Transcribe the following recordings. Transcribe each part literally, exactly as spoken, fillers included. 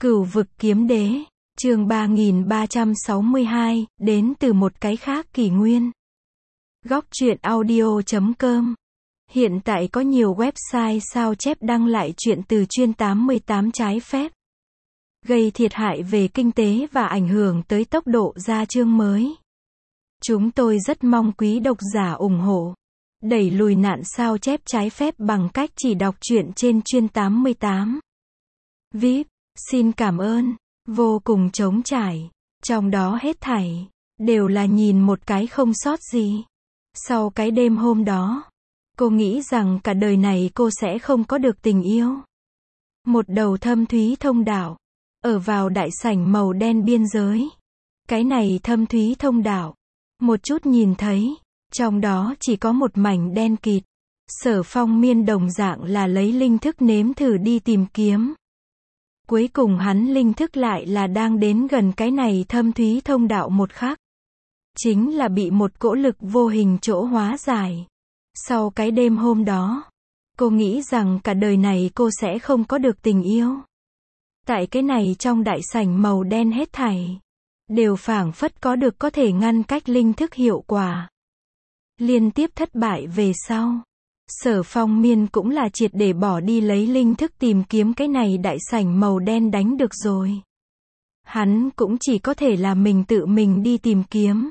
Cửu vực kiếm đế, chương ba nghìn ba trăm sáu mươi hai, đến từ một cái khác kỷ nguyên. Góc truyện audio chấm com. Hiện tại có nhiều website sao chép đăng lại truyện từ chuyên tám mươi tám trái phép, gây thiệt hại về kinh tế và ảnh hưởng tới tốc độ ra chương mới. Chúng tôi rất mong quý độc giả ủng hộ, đẩy lùi nạn sao chép trái phép bằng cách chỉ đọc truyện trên chuyên tám mươi tám. vê i pê, xin cảm ơn, vô cùng trống trải, trong đó hết thảy đều là nhìn một cái không sót gì. Sau cái đêm hôm đó, cô nghĩ rằng cả đời này cô sẽ không có được tình yêu. Một đầu thâm thúy thông đạo, ở vào đại sảnh màu đen biên giới. Cái này thâm thúy thông đạo, một chút nhìn thấy, trong đó chỉ có một mảnh đen kịt. Sở Phong Miên đồng dạng là lấy linh thức nếm thử đi tìm kiếm. Cuối cùng hắn linh thức lại là đang đến gần cái này thâm thúy thông đạo một khắc. Chính là bị một cỗ lực vô hình chỗ hóa giải. Sau cái đêm hôm đó, cô nghĩ rằng cả đời này cô sẽ không có được tình yêu. Tại cái này trong đại sảnh màu đen hết thảy đều phảng phất có được có thể ngăn cách linh thức hiệu quả. Liên tiếp thất bại về sau, Sở Phong Miên cũng là triệt để bỏ đi lấy linh thức tìm kiếm cái này đại sảnh màu đen đánh được rồi. Hắn cũng chỉ có thể là mình tự mình đi tìm kiếm.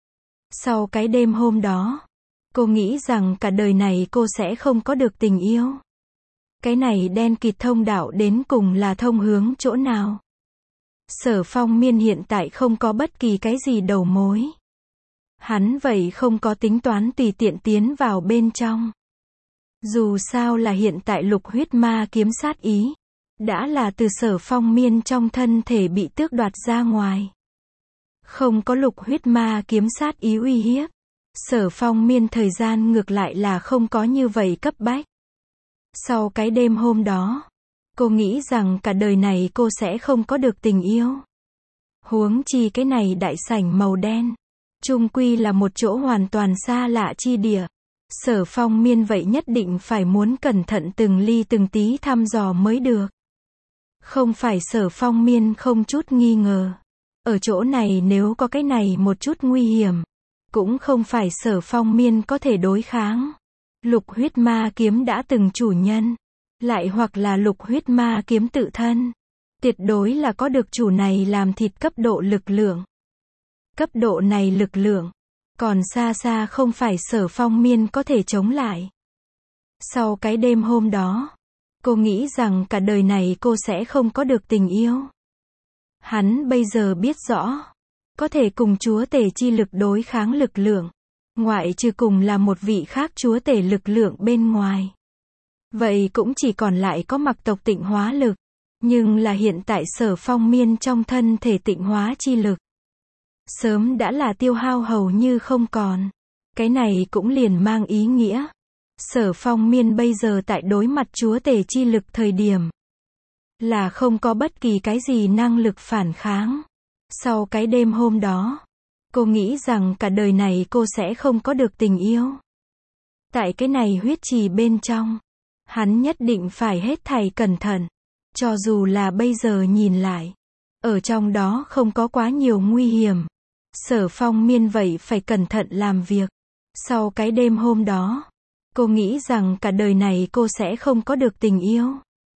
Sau cái đêm hôm đó, cô nghĩ rằng cả đời này cô sẽ không có được tình yêu. Cái này đen kịt thông đạo đến cùng là thông hướng chỗ nào? Sở Phong Miên hiện tại không có bất kỳ cái gì đầu mối. Hắn vậy không có tính toán tùy tiện tiến vào bên trong. Dù sao là hiện tại lục huyết ma kiếm sát ý đã là từ Sở Phong Miên trong thân thể bị tước đoạt ra ngoài. Không có lục huyết ma kiếm sát ý uy hiếp, Sở Phong Miên thời gian ngược lại là không có như vậy cấp bách. Sau cái đêm hôm đó, cô nghĩ rằng cả đời này cô sẽ không có được tình yêu. Huống chi cái này đại sảnh màu đen, chung quy là một chỗ hoàn toàn xa lạ chi địa. Sở Phong Miên vậy nhất định phải muốn cẩn thận từng ly từng tí thăm dò mới được. Không phải Sở Phong Miên không chút nghi ngờ. Ở chỗ này nếu có cái này một chút nguy hiểm, cũng không phải Sở Phong Miên có thể đối kháng. Lục huyết ma kiếm đã từng chủ nhân, lại hoặc là lục huyết ma kiếm tự thân. Tuyệt đối là có được chủ này làm thịt cấp độ lực lượng. Cấp độ này lực lượng còn xa xa không phải Sở Phong Miên có thể chống lại. Sau cái đêm hôm đó, cô nghĩ rằng cả đời này cô sẽ không có được tình yêu. Hắn bây giờ biết rõ, có thể cùng chúa tể chi lực đối kháng lực lượng, ngoại trừ cùng là một vị khác chúa tể lực lượng bên ngoài. Vậy cũng chỉ còn lại có mặc tộc tịnh hóa lực. Nhưng là hiện tại Sở Phong Miên trong thân thể tịnh hóa chi lực sớm đã là tiêu hao hầu như không còn. Cái này cũng liền mang ý nghĩa, Sở Phong Miên bây giờ tại đối mặt chúa tể chi lực thời điểm là không có bất kỳ cái gì năng lực phản kháng. Sau cái đêm hôm đó, cô nghĩ rằng cả đời này cô sẽ không có được tình yêu. Tại cái này huyết trì bên trong, hắn nhất định phải hết thảy cẩn thận. Cho dù là bây giờ nhìn lại, ở trong đó không có quá nhiều nguy hiểm, Sở Phong Miên vậy phải cẩn thận làm việc. Sau cái đêm hôm đó, cô nghĩ rằng cả đời này cô sẽ không có được tình yêu.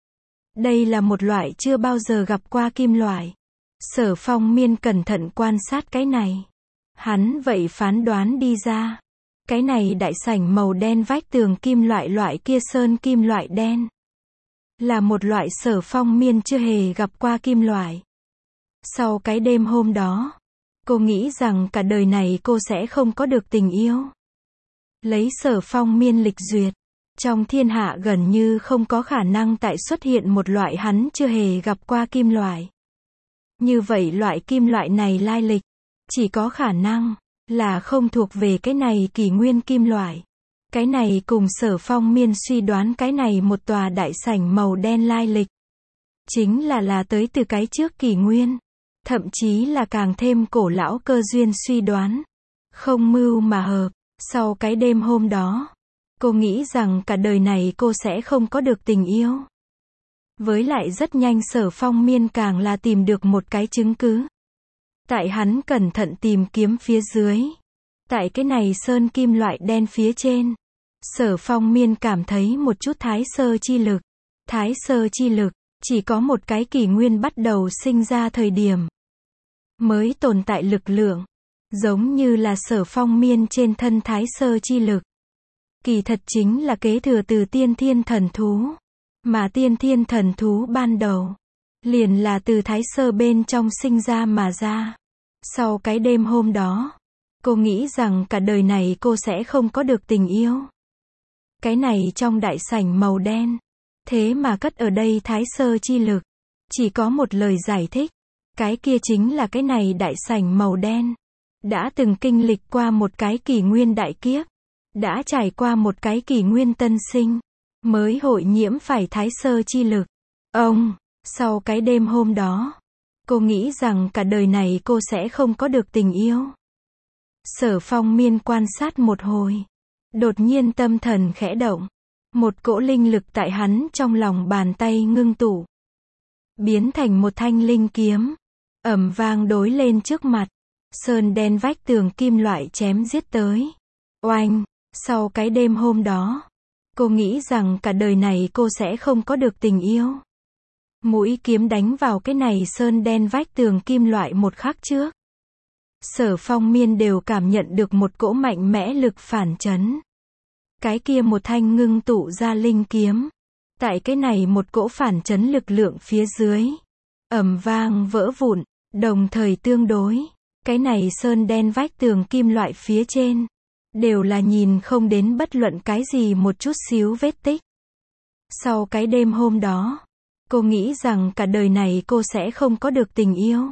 Đây là một loại chưa bao giờ gặp qua kim loại. Sở Phong Miên cẩn thận quan sát cái này. Hắn vậy phán đoán đi ra. Cái này đại sảnh màu đen vách tường kim loại loại kia sơn kim loại đen. Là một loại Sở Phong Miên chưa hề gặp qua kim loại. Sau cái đêm hôm đó, cô nghĩ rằng cả đời này cô sẽ không có được tình yêu. Lấy Sở Phong Miên lịch duyệt, trong thiên hạ gần như không có khả năng tại xuất hiện một loại hắn chưa hề gặp qua kim loại. Như vậy loại kim loại này lai lịch, chỉ có khả năng là không thuộc về cái này kỷ nguyên kim loại. Cái này cùng Sở Phong Miên suy đoán cái này một tòa đại sảnh màu đen lai lịch, chính là là tới từ cái trước kỷ nguyên. Thậm chí là càng thêm cổ lão cơ duyên suy đoán. Không mưu mà hợp. Sau cái đêm hôm đó, cô nghĩ rằng cả đời này cô sẽ không có được tình yêu. Với lại rất nhanh Sở Phong Miên càng là tìm được một cái chứng cứ. Tại hắn cẩn thận tìm kiếm phía dưới. Tại cái này sơn kim loại đen phía trên. Sở Phong Miên cảm thấy một chút thái sơ chi lực. Thái sơ chi lực, chỉ có một cái kỷ nguyên bắt đầu sinh ra thời điểm. Mới tồn tại lực lượng. Giống như là Sở Phong Miên trên thân thái sơ chi lực. Kỳ thật chính là kế thừa từ tiên thiên thần thú. Mà tiên thiên thần thú ban đầu. Liền là từ thái sơ bên trong sinh ra mà ra. Sau cái đêm hôm đó. Cô nghĩ rằng cả đời này cô sẽ không có được tình yêu. Cái này trong đại sảnh màu đen. Thế mà cất ở đây thái sơ chi lực. Chỉ có một lời giải thích. Cái kia chính là cái này đại sảnh màu đen. Đã từng kinh lịch qua một cái kỷ nguyên đại kiếp. Đã trải qua một cái kỷ nguyên tân sinh. Mới hội nhiễm phải thái sơ chi lực. Ông, sau cái đêm hôm đó. Cô nghĩ rằng cả đời này cô sẽ không có được tình yêu. Sở Phong Miên quan sát một hồi. Đột nhiên tâm thần khẽ động. Một cỗ linh lực tại hắn trong lòng bàn tay ngưng tụ. Biến thành một thanh linh kiếm. Ầm vang đối lên trước mặt. Sơn đen vách tường kim loại chém giết tới. Oanh, sau cái đêm hôm đó. Cô nghĩ rằng cả đời này cô sẽ không có được tình yêu. Mũi kiếm đánh vào cái này sơn đen vách tường kim loại một khắc trước. Sở Phong Miên đều cảm nhận được một cỗ mạnh mẽ lực phản chấn. Cái kia một thanh ngưng tụ ra linh kiếm. Tại cái này một cỗ phản chấn lực lượng phía dưới. Ầm vang vỡ vụn, đồng thời tương đối. Cái này sơn đen vách tường kim loại phía trên. Đều là nhìn không đến bất luận cái gì một chút xíu vết tích. Sau cái đêm hôm đó. Cô nghĩ rằng cả đời này cô sẽ không có được tình yêu.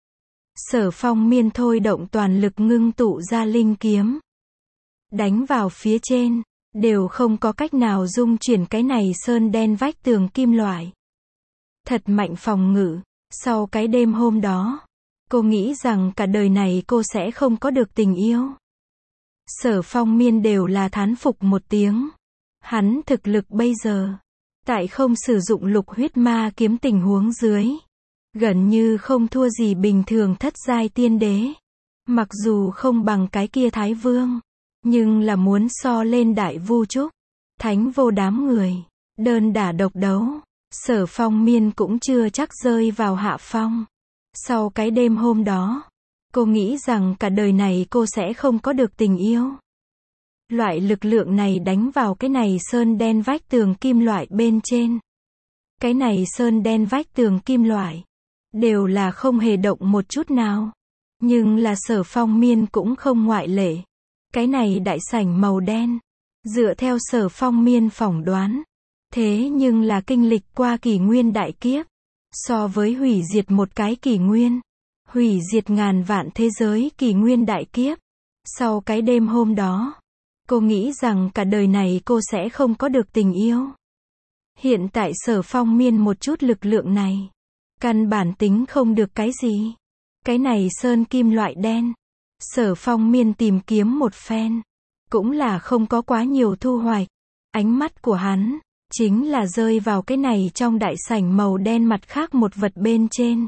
Sở Phong Miên thôi động toàn lực ngưng tụ ra linh kiếm. Đánh vào phía trên. Đều không có cách nào dung chuyển cái này sơn đen vách tường kim loại. Thật mạnh phòng ngự. Sau cái đêm hôm đó. Cô nghĩ rằng cả đời này cô sẽ không có được tình yêu. Sở Phong Miên đều là thán phục một tiếng. Hắn thực lực bây giờ. Tại không sử dụng lục huyết ma kiếm tình huống dưới. Gần như không thua gì bình thường thất giai tiên đế. Mặc dù không bằng cái kia Thái Vương. Nhưng là muốn so lên Đại Vu Trúc. Thánh vô đám người. Đơn đả độc đấu. Sở Phong Miên cũng chưa chắc rơi vào hạ phong. Sau cái đêm hôm đó. Cô nghĩ rằng cả đời này cô sẽ không có được tình yêu. Loại lực lượng này đánh vào cái này sơn đen vách tường kim loại bên trên. Cái này sơn đen vách tường kim loại. Đều là không hề động một chút nào. Nhưng là Sở Phong Miên cũng không ngoại lệ. Cái này đại sảnh màu đen. Dựa theo Sở Phong Miên phỏng đoán. Thế nhưng là kinh lịch qua kỷ nguyên đại kiếp. So với hủy diệt một cái kỷ nguyên. Hủy diệt ngàn vạn thế giới kỷ nguyên đại kiếp. Sau cái đêm hôm đó. Cô nghĩ rằng cả đời này cô sẽ không có được tình yêu. Hiện tại Sở Phong Miên một chút lực lượng này. Căn bản tính không được cái gì. Cái này sơn kim loại đen. Sở Phong Miên tìm kiếm một phen. Cũng là không có quá nhiều thu hoạch. Ánh mắt của hắn. Chính là rơi vào cái này trong đại sảnh màu đen mặt khác một vật bên trên.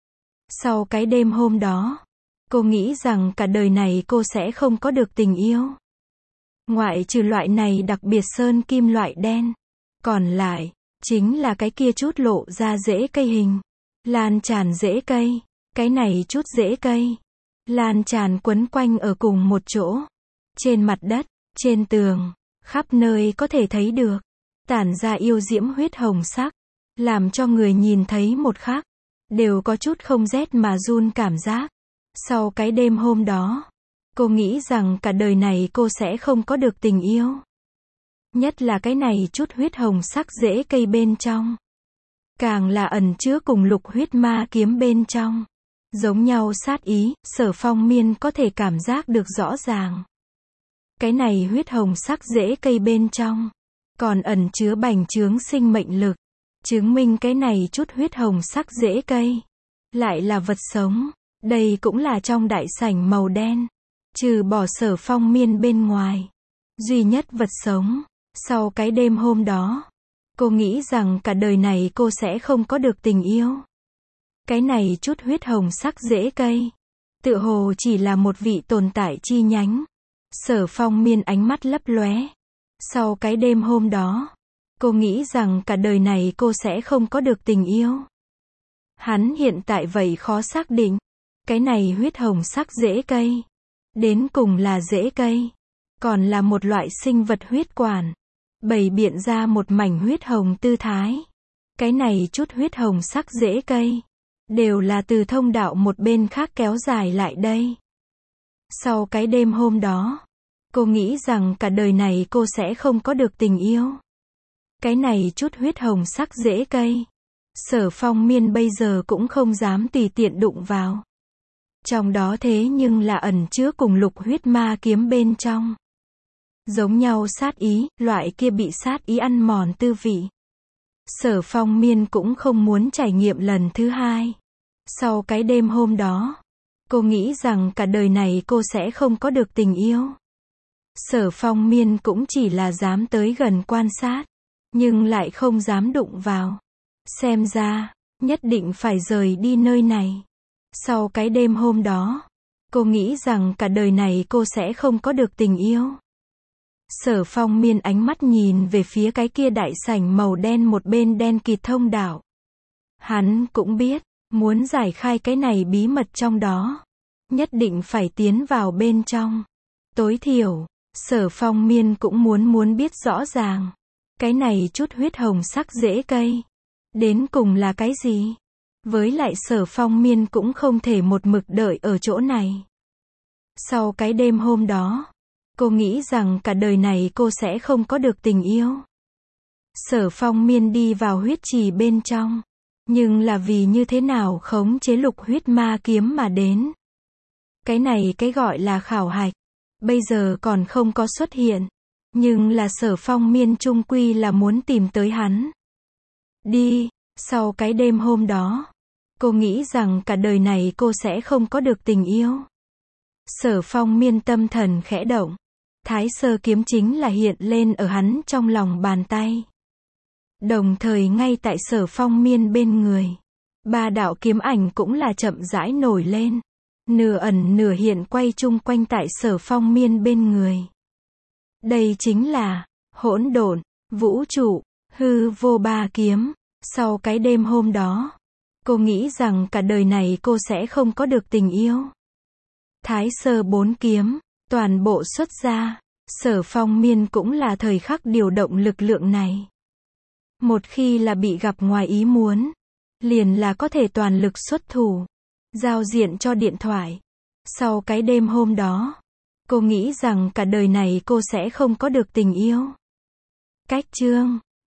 Sau cái đêm hôm đó. Cô nghĩ rằng cả đời này cô sẽ không có được tình yêu. Ngoại trừ loại này đặc biệt sơn kim loại đen. Còn lại. Chính là cái kia chút lộ ra rễ cây hình. Lan tràn rễ cây. Cái này chút rễ cây. Lan tràn quấn quanh ở cùng một chỗ. Trên mặt đất. Trên tường. Khắp nơi có thể thấy được. Tản ra yêu diễm huyết hồng sắc. Làm cho người nhìn thấy một khắc. Đều có chút không rét mà run cảm giác. Sau cái đêm hôm đó. Cô nghĩ rằng cả đời này cô sẽ không có được tình yêu. Nhất là cái này chút huyết hồng sắc rễ cây bên trong. Càng là ẩn chứa cùng lục huyết ma kiếm bên trong. Giống nhau sát ý, Sở Phong Miên có thể cảm giác được rõ ràng. Cái này huyết hồng sắc rễ cây bên trong. Còn ẩn chứa bành trướng sinh mệnh lực. Chứng minh cái này chút huyết hồng sắc rễ cây. Lại là vật sống. Đây cũng là trong đại sảnh màu đen. Trừ bỏ Sở Phong Miên bên ngoài. Duy nhất vật sống. Sau cái đêm hôm đó. Cô nghĩ rằng cả đời này cô sẽ không có được tình yêu. Cái này chút huyết hồng sắc rễ cây. Tựa hồ chỉ là một vị tồn tại chi nhánh. Sở Phong Miên ánh mắt lấp lóe. Sau cái đêm hôm đó, cô nghĩ rằng cả đời này cô sẽ không có được tình yêu. Hắn hiện tại vậy khó xác định. Cái này huyết hồng sắc rễ cây. Đến cùng là rễ cây. Còn là một loại sinh vật huyết quản. Bày biện ra một mảnh huyết hồng tư thái. Cái này chút huyết hồng sắc rễ cây. Đều là từ thông đạo một bên khác kéo dài lại đây. Sau cái đêm hôm đó, cô nghĩ rằng cả đời này cô sẽ không có được tình yêu. Cái này chút huyết hồng sắc rễ cây. Sở Phong Miên bây giờ cũng không dám tùy tiện đụng vào. Trong đó thế nhưng là ẩn chứa cùng lục huyết ma kiếm bên trong. Giống nhau sát ý, loại kia bị sát ý ăn mòn tư vị. Sở Phong Miên cũng không muốn trải nghiệm lần thứ hai. Sau cái đêm hôm đó, cô nghĩ rằng cả đời này cô sẽ không có được tình yêu. Sở Phong Miên cũng chỉ là dám tới gần quan sát, nhưng lại không dám đụng vào. Xem ra, nhất định phải rời đi nơi này. Sau cái đêm hôm đó, cô nghĩ rằng cả đời này cô sẽ không có được tình yêu. Sở Phong Miên ánh mắt nhìn về phía cái kia đại sảnh màu đen một bên đen kịt thông đạo. Hắn cũng biết, muốn giải khai cái này bí mật trong đó, nhất định phải tiến vào bên trong. Tối thiểu, Sở Phong Miên cũng muốn muốn biết rõ ràng. Cái này chút huyết hồng sắc rễ cây. Đến cùng là cái gì? Với lại Sở Phong Miên cũng không thể một mực đợi ở chỗ này. Sau cái đêm hôm đó, cô nghĩ rằng cả đời này cô sẽ không có được tình yêu. Sở Phong Miên đi vào huyết trì bên trong. Nhưng là vì như thế nào khống chế lục huyết ma kiếm mà đến. Cái này cái gọi là khảo hạch. Bây giờ còn không có xuất hiện. Nhưng là Sở Phong Miên chung quy là muốn tìm tới hắn. Đi, sau cái đêm hôm đó, cô nghĩ rằng cả đời này cô sẽ không có được tình yêu. Sở Phong Miên tâm thần khẽ động. Thái sơ kiếm chính là hiện lên ở hắn trong lòng bàn tay. Đồng thời ngay tại Sở Phong Miên bên người, ba đạo kiếm ảnh cũng là chậm rãi nổi lên. Nửa ẩn nửa hiện quay chung quanh tại Sở Phong Miên bên người. Đây chính là hỗn độn, vũ trụ, hư vô ba kiếm. Sau cái đêm hôm đó, cô nghĩ rằng cả đời này cô sẽ không có được tình yêu. Thái sơ bốn kiếm, toàn bộ xuất ra. Sở Phong Miên cũng là thời khắc điều động lực lượng này. Một khi là bị gặp ngoài ý muốn, liền là có thể toàn lực xuất thủ, giao diện cho điện thoại. Sau cái đêm hôm đó, cô nghĩ rằng cả đời này cô sẽ không có được tình yêu. Cách chương